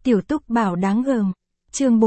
Tiểu Túc Bảo đáng gờm. Chương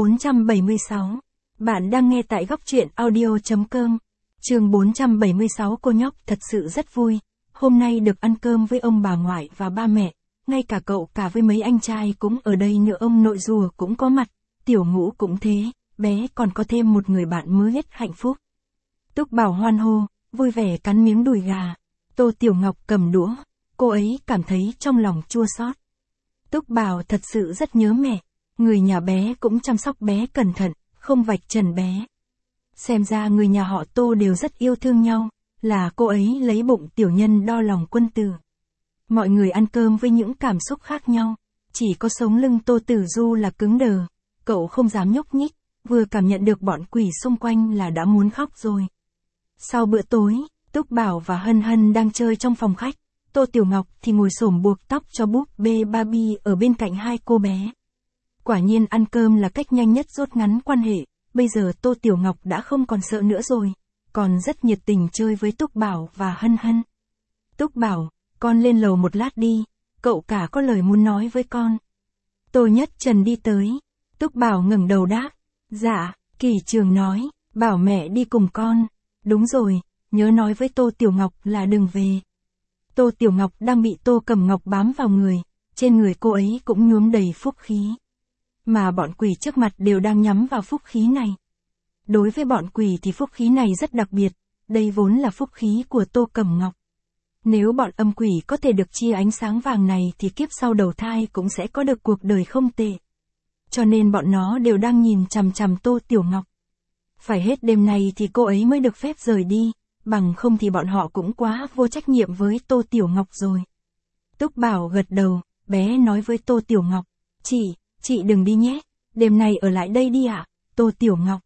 476. Bạn đang nghe tại góc truyện audio.com. Chương 476. Cô nhóc thật sự rất vui. Hôm nay được ăn cơm với ông bà ngoại và ba mẹ. Ngay cả cậu cả với mấy anh trai cũng ở đây nữa, ông nội rùa cũng có mặt. Tiểu Ngũ cũng thế, bé còn có thêm một người bạn mới hết hạnh phúc. Túc Bảo hoan hô, vui vẻ cắn miếng đùi gà. Tô Tiểu Ngọc cầm đũa. Cô ấy cảm thấy trong lòng chua xót. Túc Bảo thật sự rất nhớ mẹ. Người nhà bé cũng chăm sóc bé cẩn thận, không vạch trần bé. Xem ra người nhà họ Tô đều rất yêu thương nhau, là cô ấy lấy bụng tiểu nhân đo lòng quân tử. Mọi người ăn cơm với những cảm xúc khác nhau, chỉ có sống lưng Tô Tử Du là cứng đờ, cậu không dám nhúc nhích, vừa cảm nhận được bọn quỷ xung quanh là đã muốn khóc rồi. Sau bữa tối, Túc Bảo và Hân Hân đang chơi trong phòng khách, Tô Tiểu Ngọc thì ngồi xổm buộc tóc cho búp bê Barbie ở bên cạnh hai cô bé. Quả nhiên ăn cơm là cách nhanh nhất rút ngắn quan hệ, bây giờ Tô Tiểu Ngọc đã không còn sợ nữa rồi, còn rất nhiệt tình chơi với Túc Bảo và Hân Hân. Túc Bảo, con lên lầu một lát đi, cậu cả có lời muốn nói với con. Tô Nhất Trần đi tới, Túc Bảo ngẩng đầu đáp, dạ, Kỳ Trường nói, bảo mẹ đi cùng con, đúng rồi, nhớ nói với Tô Tiểu Ngọc là đừng về. Tô Tiểu Ngọc đang bị Tô Cẩm Ngọc bám vào người, trên người cô ấy cũng nhuốm đầy phúc khí. Mà bọn quỷ trước mặt đều đang nhắm vào phúc khí này. Đối với bọn quỷ thì phúc khí này rất đặc biệt, đây vốn là phúc khí của Tô Cẩm Ngọc. Nếu bọn âm quỷ có thể được chia ánh sáng vàng này thì kiếp sau đầu thai cũng sẽ có được cuộc đời không tệ. Cho nên bọn nó đều đang nhìn chằm chằm Tô Tiểu Ngọc. Phải hết đêm này thì cô ấy mới được phép rời đi, bằng không thì bọn họ cũng quá vô trách nhiệm với Tô Tiểu Ngọc rồi. Túc Bảo gật đầu, bé nói với Tô Tiểu Ngọc, chị đừng đi nhé, đêm nay ở lại đây đi ạ, Tô Tiểu Ngọc.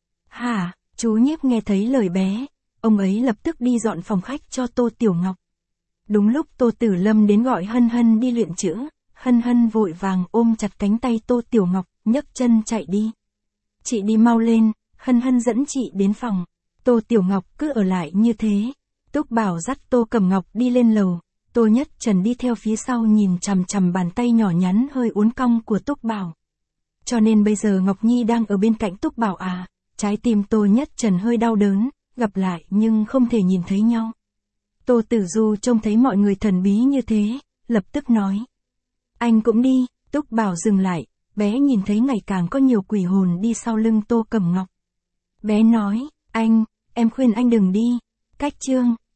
Hả, chú Nhiếp nghe thấy lời bé, ông ấy lập tức đi dọn phòng khách cho Tô Tiểu Ngọc. Đúng lúc Tô Tử Lâm đến gọi Hân Hân đi luyện chữ, Hân Hân vội vàng ôm chặt cánh tay Tô Tiểu Ngọc, nhấc chân chạy đi. Chị đi mau lên, Hân Hân dẫn chị đến phòng. Tô Tiểu Ngọc cứ ở lại như thế. Túc Bảo dắt Tô Cẩm Ngọc đi lên lầu, Tô Nhất Trần đi theo phía sau nhìn chằm chằm bàn tay nhỏ nhắn hơi uốn cong của Túc Bảo. Cho nên bây giờ Ngọc Nhi đang ở bên cạnh Túc Bảo à, trái tim Tô Nhất Trần hơi đau đớn, gặp lại nhưng không thể nhìn thấy nhau. Tô Tử Du trông thấy mọi người thần bí như thế, lập tức nói. Anh cũng đi, Túc Bảo dừng lại, bé nhìn thấy ngày càng có nhiều quỷ hồn đi sau lưng Tô Cẩm Ngọc. Bé nói, em khuyên anh đừng đi. Cách chương